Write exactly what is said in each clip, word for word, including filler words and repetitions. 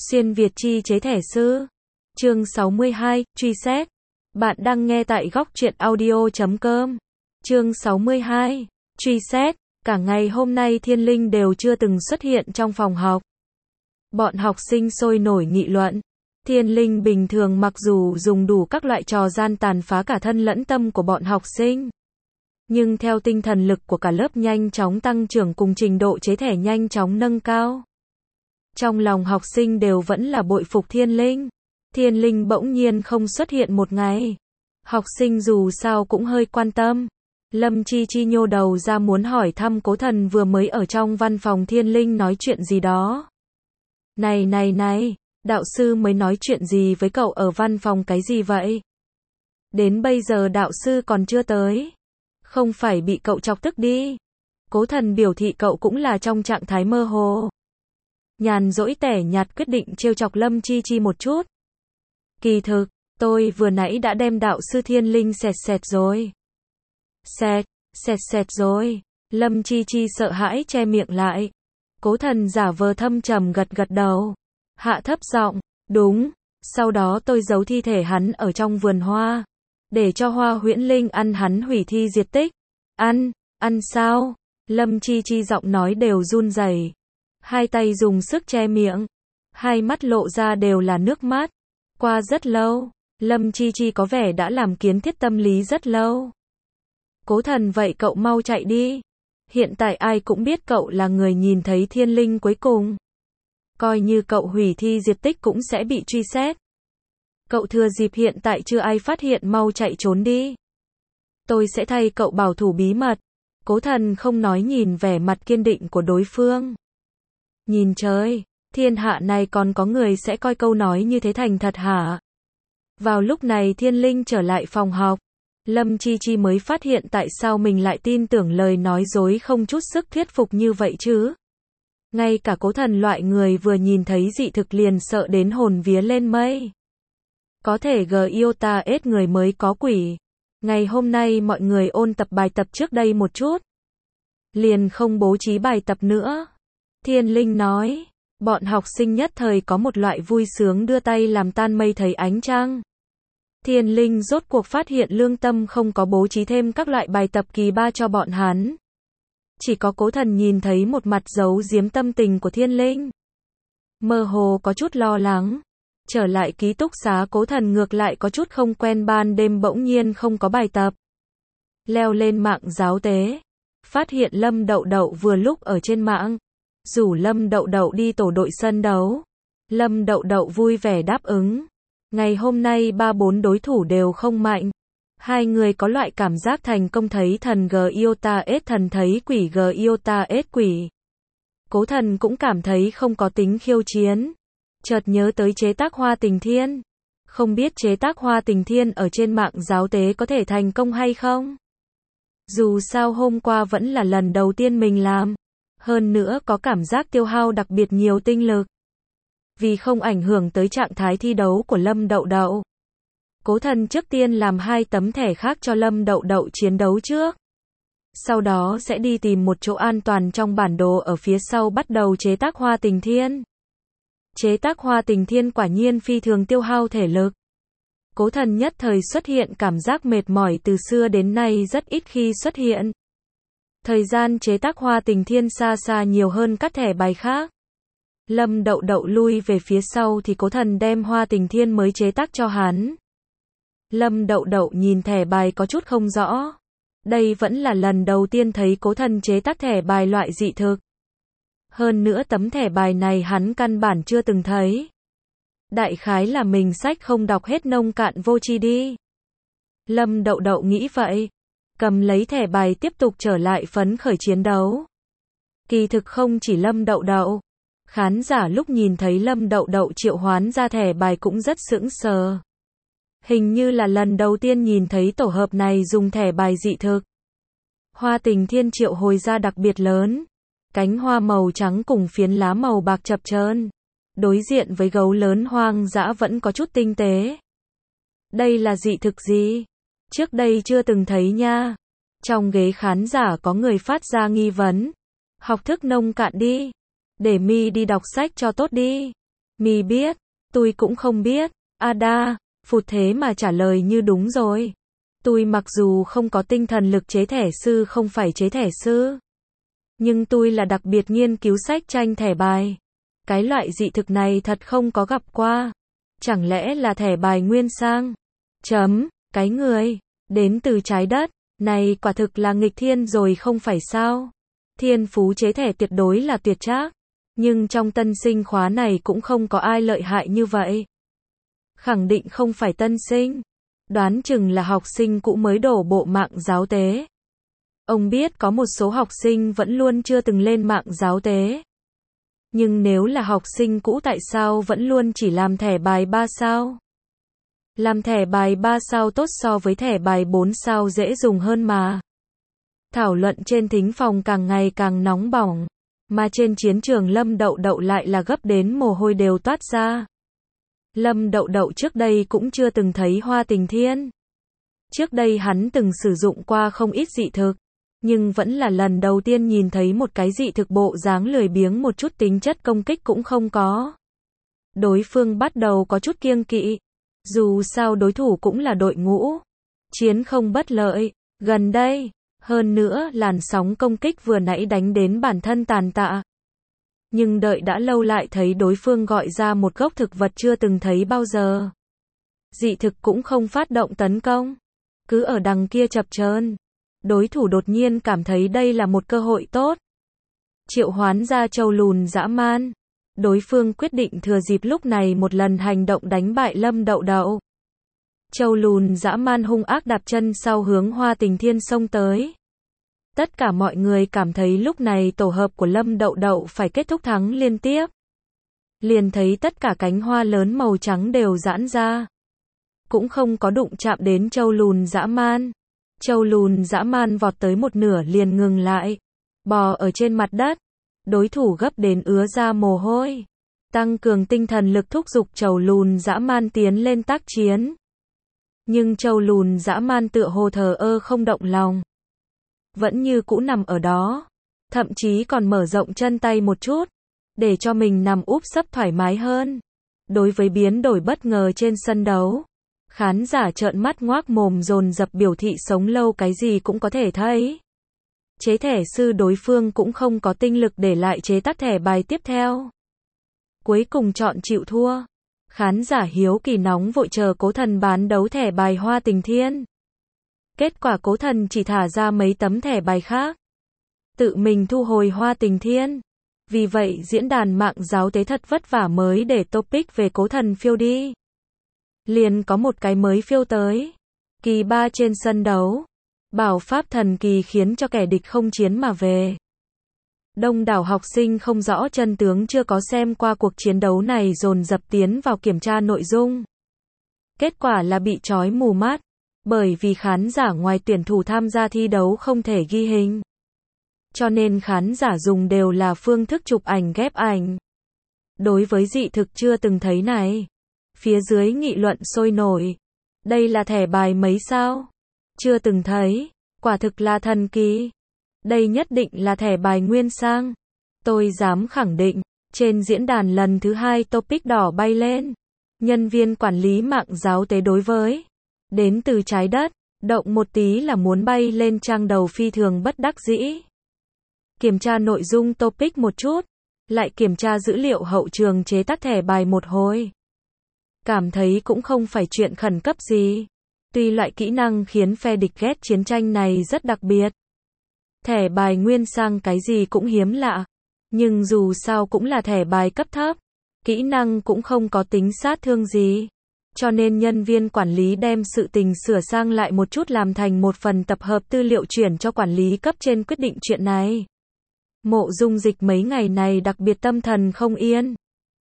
Xuyên Việt chi chế thẻ sư. Chương sáu mươi hai, truy xét. Bạn đang nghe tại góc truyện audio chấm com. Chương sáu mươi hai, truy xét. Cả ngày hôm nay Thiên Linh đều chưa từng xuất hiện trong phòng học. Bọn học sinh sôi nổi nghị luận. Thiên Linh bình thường mặc dù dùng đủ các loại trò gian tàn phá cả thân lẫn tâm của bọn học sinh. Nhưng theo tinh thần lực của cả lớp nhanh chóng tăng trưởng cùng trình độ chế thẻ nhanh chóng nâng cao. Trong lòng học sinh đều vẫn là bội phục Thiên Linh. Thiên Linh bỗng nhiên không xuất hiện một ngày. Học sinh dù sao cũng hơi quan tâm. Lâm Chi Chi nhô đầu ra muốn hỏi thăm Cố Thần vừa mới ở trong văn phòng Thiên Linh nói chuyện gì đó. Này này này, đạo sư mới nói chuyện gì với cậu ở văn phòng cái gì vậy? Đến bây giờ đạo sư còn chưa tới. Không phải bị cậu chọc tức đi. Cố Thần biểu thị cậu cũng là trong trạng thái mơ hồ. Nhàn rỗi tẻ nhạt quyết định trêu chọc Lâm Chi Chi một chút. Kỳ thực, tôi vừa nãy đã đem đạo sư Thiên Linh xẹt xẹt rồi. Xẹt, xẹt xẹt rồi. Lâm Chi Chi sợ hãi che miệng lại. Cố Thần giả vờ thâm trầm gật gật đầu. Hạ thấp giọng, đúng, sau đó tôi giấu thi thể hắn ở trong vườn hoa. Để cho Hoa Huyễn Linh ăn hắn hủy thi diệt tích. Ăn, ăn sao? Lâm Chi Chi giọng nói đều run rẩy. Hai tay dùng sức che miệng. Hai mắt lộ ra đều là nước mắt. Qua rất lâu, Lâm Chi Chi có vẻ đã làm kiến thiết tâm lý rất lâu. Cố Thần vậy cậu mau chạy đi. Hiện tại ai cũng biết cậu là người nhìn thấy Thiên Linh cuối cùng. Coi như cậu hủy thi diệt tích cũng sẽ bị truy xét. Cậu thừa dịp hiện tại chưa ai phát hiện mau chạy trốn đi. Tôi sẽ thay cậu bảo thủ bí mật. Cố Thần không nói nhìn vẻ mặt kiên định của đối phương. Nhìn trời, thiên hạ này còn có người sẽ coi câu nói như thế thành thật hả? Vào lúc này Thiên Linh trở lại phòng học. Lâm Chi Chi mới phát hiện tại sao mình lại tin tưởng lời nói dối không chút sức thuyết phục như vậy chứ. Ngay cả Cố Thần loại người vừa nhìn thấy dị thực liền sợ đến hồn vía lên mây. Có thể g yêu ta ết người mới có quỷ. Ngày hôm nay mọi người ôn tập bài tập trước đây một chút. Liền không bố trí bài tập nữa. Thiên Linh nói, bọn học sinh nhất thời có một loại vui sướng đưa tay làm tan mây thấy ánh trăng. Thiên Linh rốt cuộc phát hiện lương tâm không có bố trí thêm các loại bài tập kỳ ba cho bọn hắn. Chỉ có Cố Thần nhìn thấy một mặt giấu giếm tâm tình của Thiên Linh. Mơ hồ có chút lo lắng. Trở lại ký túc xá Cố Thần ngược lại có chút không quen ban đêm bỗng nhiên không có bài tập. Leo lên mạng giáo tế. Phát hiện Lâm Đậu Đậu vừa lúc ở trên mạng. Rủ Lâm Đậu Đậu đi tổ đội sân đấu. Lâm Đậu Đậu vui vẻ đáp ứng. Ngày hôm nay ba bốn đối thủ đều không mạnh. Hai người có loại cảm giác thành công thấy thần g yêu ta ết thần thấy quỷ g yêu ta ết quỷ. Cố Thần cũng cảm thấy không có tính khiêu chiến. Chợt nhớ tới chế tác Hoa Tình Thiên. Không biết chế tác Hoa Tình Thiên ở trên mạng giáo tế có thể thành công hay không? Dù sao hôm qua vẫn là lần đầu tiên mình làm. Hơn nữa có cảm giác tiêu hao đặc biệt nhiều tinh lực. Vì không ảnh hưởng tới trạng thái thi đấu của Lâm Đậu Đậu. Cố Thần trước tiên làm hai tấm thẻ khác cho Lâm Đậu Đậu chiến đấu trước. Sau đó sẽ đi tìm một chỗ an toàn trong bản đồ ở phía sau bắt đầu chế tác Hoa Tình Thiên. Chế tác Hoa Tình Thiên quả nhiên phi thường tiêu hao thể lực. Cố Thần nhất thời xuất hiện cảm giác mệt mỏi từ xưa đến nay rất ít khi xuất hiện. Thời gian chế tác Hoa Tình Thiên xa xa nhiều hơn các thẻ bài khác. Lâm Đậu Đậu lui về phía sau thì Cố Thần đem Hoa Tình Thiên mới chế tác cho hắn. Lâm Đậu Đậu nhìn thẻ bài có chút không rõ. Đây vẫn là lần đầu tiên thấy Cố Thần chế tác thẻ bài loại dị thực. Hơn nữa tấm thẻ bài này hắn căn bản chưa từng thấy. Đại khái là mình sách không đọc hết nông cạn vô tri đi. Lâm Đậu Đậu nghĩ vậy. Cầm lấy thẻ bài tiếp tục trở lại phấn khởi chiến đấu. Kỳ thực không chỉ Lâm Đậu Đậu. Khán giả lúc nhìn thấy Lâm Đậu Đậu triệu hoán ra thẻ bài cũng rất sững sờ. Hình như là lần đầu tiên nhìn thấy tổ hợp này dùng thẻ bài dị thực. Hoa Tình Thiên triệu hồi ra đặc biệt lớn. Cánh hoa màu trắng cùng phiến lá màu bạc chập chờn. Đối diện với gấu lớn hoang dã vẫn có chút tinh tế. Đây là dị thực gì? Trước đây chưa từng thấy nha. Trong ghế khán giả có người phát ra nghi vấn. Học thức nông cạn đi. Để mi đi đọc sách cho tốt đi. Mi biết, tôi cũng không biết. Ada, phụt thế mà trả lời như đúng rồi. Tôi mặc dù không có tinh thần lực chế thẻ sư không phải chế thẻ sư. Nhưng tôi là đặc biệt nghiên cứu sách tranh thẻ bài. Cái loại dị thực này thật không có gặp qua. Chẳng lẽ là thẻ bài nguyên sang? Chấm, cái người, đến từ trái đất, này quả thực là nghịch thiên rồi không phải sao? Thiên phú chế thẻ tuyệt đối là tuyệt trác. Nhưng trong tân sinh khóa này cũng không có ai lợi hại như vậy. Khẳng định không phải tân sinh. Đoán chừng là học sinh cũ mới đổ bộ mạng giáo tế. Ông biết có một số học sinh vẫn luôn chưa từng lên mạng giáo tế. Nhưng nếu là học sinh cũ tại sao vẫn luôn chỉ làm thẻ bài ba sao? Làm thẻ bài ba sao tốt so với thẻ bài bốn sao dễ dùng hơn mà. Thảo luận trên thính phòng càng ngày càng nóng bỏng. Mà trên chiến trường Lâm Đậu Đậu lại là gấp đến mồ hôi đều toát ra. Lâm Đậu Đậu trước đây cũng chưa từng thấy hoa tình thiên. Trước đây hắn từng sử dụng qua không ít dị thực. Nhưng vẫn là lần đầu tiên nhìn thấy một cái dị thực bộ dáng lười biếng một chút tính chất công kích cũng không có. Đối phương bắt đầu có chút kiêng kỵ. Dù sao đối thủ cũng là đội ngũ. Chiến không bất lợi. Gần đây, hơn nữa làn sóng công kích vừa nãy đánh đến bản thân tàn tạ. Nhưng đợi đã lâu lại thấy đối phương gọi ra một gốc thực vật chưa từng thấy bao giờ. Dị thực cũng không phát động tấn công. Cứ ở đằng kia chập chờn. Đối thủ đột nhiên cảm thấy đây là một cơ hội tốt. Triệu hoán ra trâu lùn dã man. Đối phương quyết định thừa dịp lúc này một lần hành động đánh bại Lâm Đậu Đậu. Trâu lùn dã man hung ác đạp chân sau hướng hoa tình thiên xông tới. Tất cả mọi người cảm thấy lúc này tổ hợp của Lâm Đậu Đậu phải kết thúc thắng liên tiếp. Liền thấy tất cả cánh hoa lớn màu trắng đều giãn ra. Cũng không có đụng chạm đến trâu lùn dã man. Trâu lùn dã man vọt tới một nửa liền ngừng lại. Bò ở trên mặt đất. Đối thủ gấp đến ứa ra mồ hôi. Tăng cường tinh thần lực thúc giục trâu lùn dã man tiến lên tác chiến. Nhưng trâu lùn dã man tựa hồ thờ ơ không động lòng. Vẫn như cũ nằm ở đó. Thậm chí còn mở rộng chân tay một chút. Để cho mình nằm úp sấp thoải mái hơn. Đối với biến đổi bất ngờ trên sân đấu. Khán giả trợn mắt ngoác mồm dồn dập biểu thị sống lâu cái gì cũng có thể thấy. Chế thẻ sư đối phương cũng không có tinh lực để lại chế tác thẻ bài tiếp theo. Cuối cùng chọn chịu thua. Khán giả hiếu kỳ nóng vội chờ Cố Thần bán đấu thẻ bài hoa tình thiên. Kết quả Cố Thần chỉ thả ra mấy tấm thẻ bài khác. Tự mình thu hồi hoa tình thiên. Vì vậy diễn đàn mạng giáo tế thật vất vả mới để topic về Cố Thần phiêu đi. Liền có một cái mới phiêu tới. Kỳ ba trên sân đấu. Bảo pháp thần kỳ khiến cho kẻ địch không chiến mà về. Đông đảo học sinh không rõ chân tướng chưa có xem qua cuộc chiến đấu này dồn dập tiến vào kiểm tra nội dung. Kết quả là bị trói mù mắt. Bởi vì khán giả ngoài tuyển thủ tham gia thi đấu không thể ghi hình. Cho nên khán giả dùng đều là phương thức chụp ảnh ghép ảnh. Đối với dị thực chưa từng thấy này. Phía dưới nghị luận sôi nổi. Đây là thẻ bài mấy sao? Chưa từng thấy. Quả thực là thần kỳ. Đây nhất định là thẻ bài nguyên sang. Tôi dám khẳng định. Trên diễn đàn lần thứ hai topic đỏ bay lên. Nhân viên quản lý mạng giáo tế đối với. Đến từ trái đất. Động một tí là muốn bay lên trang đầu phi thường bất đắc dĩ. Kiểm tra nội dung topic một chút. Lại kiểm tra dữ liệu hậu trường chế tác thẻ bài một hồi. Cảm thấy cũng không phải chuyện khẩn cấp gì. Tuy loại kỹ năng khiến phe địch ghét chiến tranh này rất đặc biệt. Thẻ bài nguyên sang cái gì cũng hiếm lạ. Nhưng dù sao cũng là thẻ bài cấp thấp. Kỹ năng cũng không có tính sát thương gì. Cho nên nhân viên quản lý đem sự tình sửa sang lại một chút làm thành một phần tập hợp tư liệu chuyển cho quản lý cấp trên quyết định chuyện này. Mộ Dung Dịch mấy ngày này đặc biệt tâm thần không yên.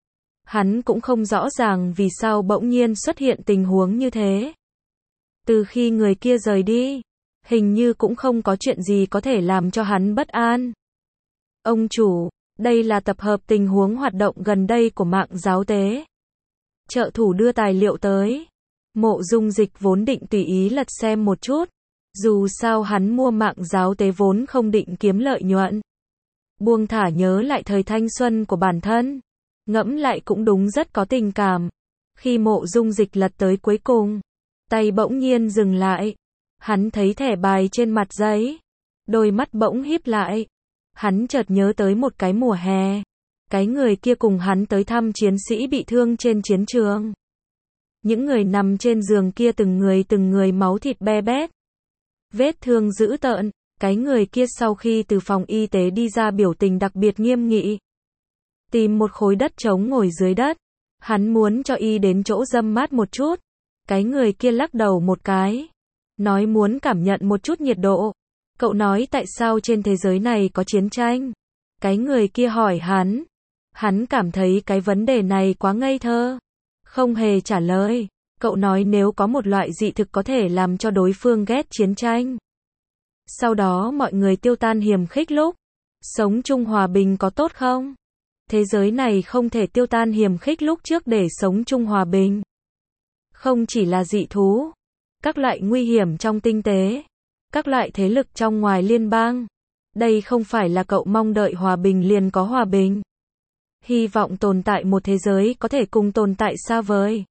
Hắn cũng không rõ ràng vì sao bỗng nhiên xuất hiện tình huống như thế. Từ khi người kia rời đi, hình như cũng không có chuyện gì có thể làm cho hắn bất an. Ông chủ, đây là tập hợp tình huống hoạt động gần đây của mạng giáo tế. Trợ thủ đưa tài liệu tới. Mộ Dung Dịch vốn định tùy ý lật xem một chút. Dù sao hắn mua mạng giáo tế vốn không định kiếm lợi nhuận. Buông thả nhớ lại thời thanh xuân của bản thân. Ngẫm lại cũng đúng rất có tình cảm. Khi Mộ Dung Dịch lật tới cuối cùng, tay bỗng nhiên dừng lại. Hắn thấy thẻ bài trên mặt giấy. Đôi mắt bỗng híp lại. Hắn chợt nhớ tới một cái mùa hè. Cái người kia cùng hắn tới thăm chiến sĩ bị thương trên chiến trường. Những người nằm trên giường kia từng người từng người máu thịt be bét. Vết thương dữ tợn. Cái người kia sau khi từ phòng y tế đi ra biểu tình đặc biệt nghiêm nghị. Tìm một khối đất trống ngồi dưới đất. Hắn muốn cho y đến chỗ râm mát một chút. Cái người kia lắc đầu một cái. Nói muốn cảm nhận một chút nhiệt độ. Cậu nói tại sao trên thế giới này có chiến tranh? Cái người kia hỏi hắn. Hắn cảm thấy cái vấn đề này quá ngây thơ. Không hề trả lời. Cậu nói nếu có một loại dị thực có thể làm cho đối phương ghét chiến tranh. Sau đó mọi người tiêu tan hiềm khích lúc. Sống chung hòa bình có tốt không? Thế giới này không thể tiêu tan hiềm khích lúc trước để sống chung hòa bình. Không chỉ là dị thú. Các loại nguy hiểm trong tinh tế. Các loại thế lực trong ngoài liên bang. Đây không phải là cậu mong đợi hòa bình liền có hòa bình. Hy vọng tồn tại một thế giới có thể cùng tồn tại xa vời.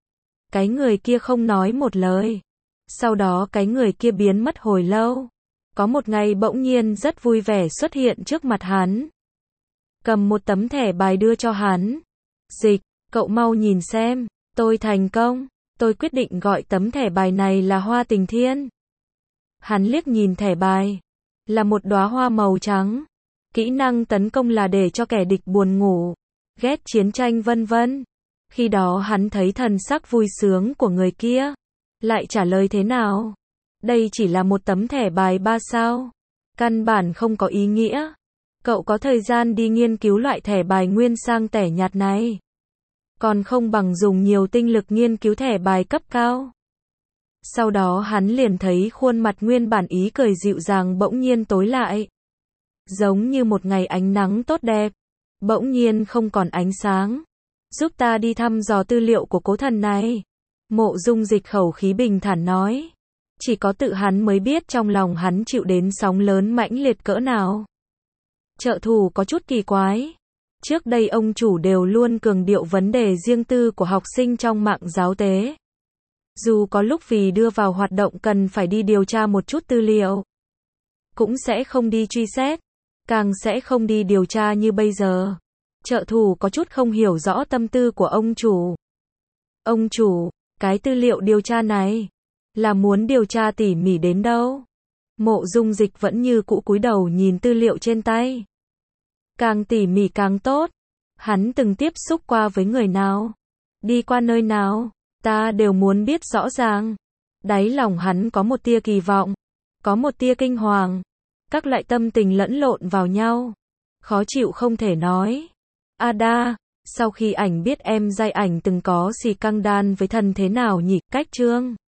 Cái người kia không nói một lời. Sau đó cái người kia biến mất hồi lâu. Có một ngày bỗng nhiên rất vui vẻ xuất hiện trước mặt hắn. Cầm một tấm thẻ bài đưa cho hắn. Dịch, cậu mau nhìn xem, tôi thành công. Tôi quyết định gọi tấm thẻ bài này là Hoa Tình Thiên. Hắn liếc nhìn thẻ bài. Là một đóa hoa màu trắng. Kỹ năng tấn công là để cho kẻ địch buồn ngủ. Ghét chiến tranh vân vân. Khi đó hắn thấy thần sắc vui sướng của người kia. Lại trả lời thế nào? Đây chỉ là một tấm thẻ bài ba sao. Căn bản không có ý nghĩa. Cậu có thời gian đi nghiên cứu loại thẻ bài nguyên sang tẻ nhạt này. Còn không bằng dùng nhiều tinh lực nghiên cứu thẻ bài cấp cao. Sau đó hắn liền thấy khuôn mặt nguyên bản ý cười dịu dàng bỗng nhiên tối lại. Giống như một ngày ánh nắng tốt đẹp. Bỗng nhiên không còn ánh sáng. Giúp ta đi thăm dò tư liệu của cố thần này. Mộ Dung Dịch khẩu khí bình thản nói. Chỉ có tự hắn mới biết trong lòng hắn chịu đến sóng lớn mãnh liệt cỡ nào. Trợ thủ có chút kỳ quái. Trước đây ông chủ đều luôn cường điệu vấn đề riêng tư của học sinh trong mạng giáo tế. Dù có lúc vì đưa vào hoạt động cần phải đi điều tra một chút tư liệu. Cũng sẽ không đi truy xét. Càng sẽ không đi điều tra như bây giờ. Trợ thủ có chút không hiểu rõ tâm tư của ông chủ. Ông chủ, cái tư liệu điều tra này là muốn điều tra tỉ mỉ đến đâu? Mộ Dung Dịch vẫn như cũ cúi đầu nhìn tư liệu trên tay. Càng tỉ mỉ càng tốt. Hắn từng tiếp xúc qua với người nào? Đi qua nơi nào? Ta đều muốn biết rõ ràng. Đáy lòng hắn có một tia kỳ vọng. Có một tia kinh hoàng. Các loại tâm tình lẫn lộn vào nhau. Khó chịu không thể nói. Ada, sau khi ảnh biết em giai ảnh từng có xì căng đan với thần thế nào nhỉ? Cách chương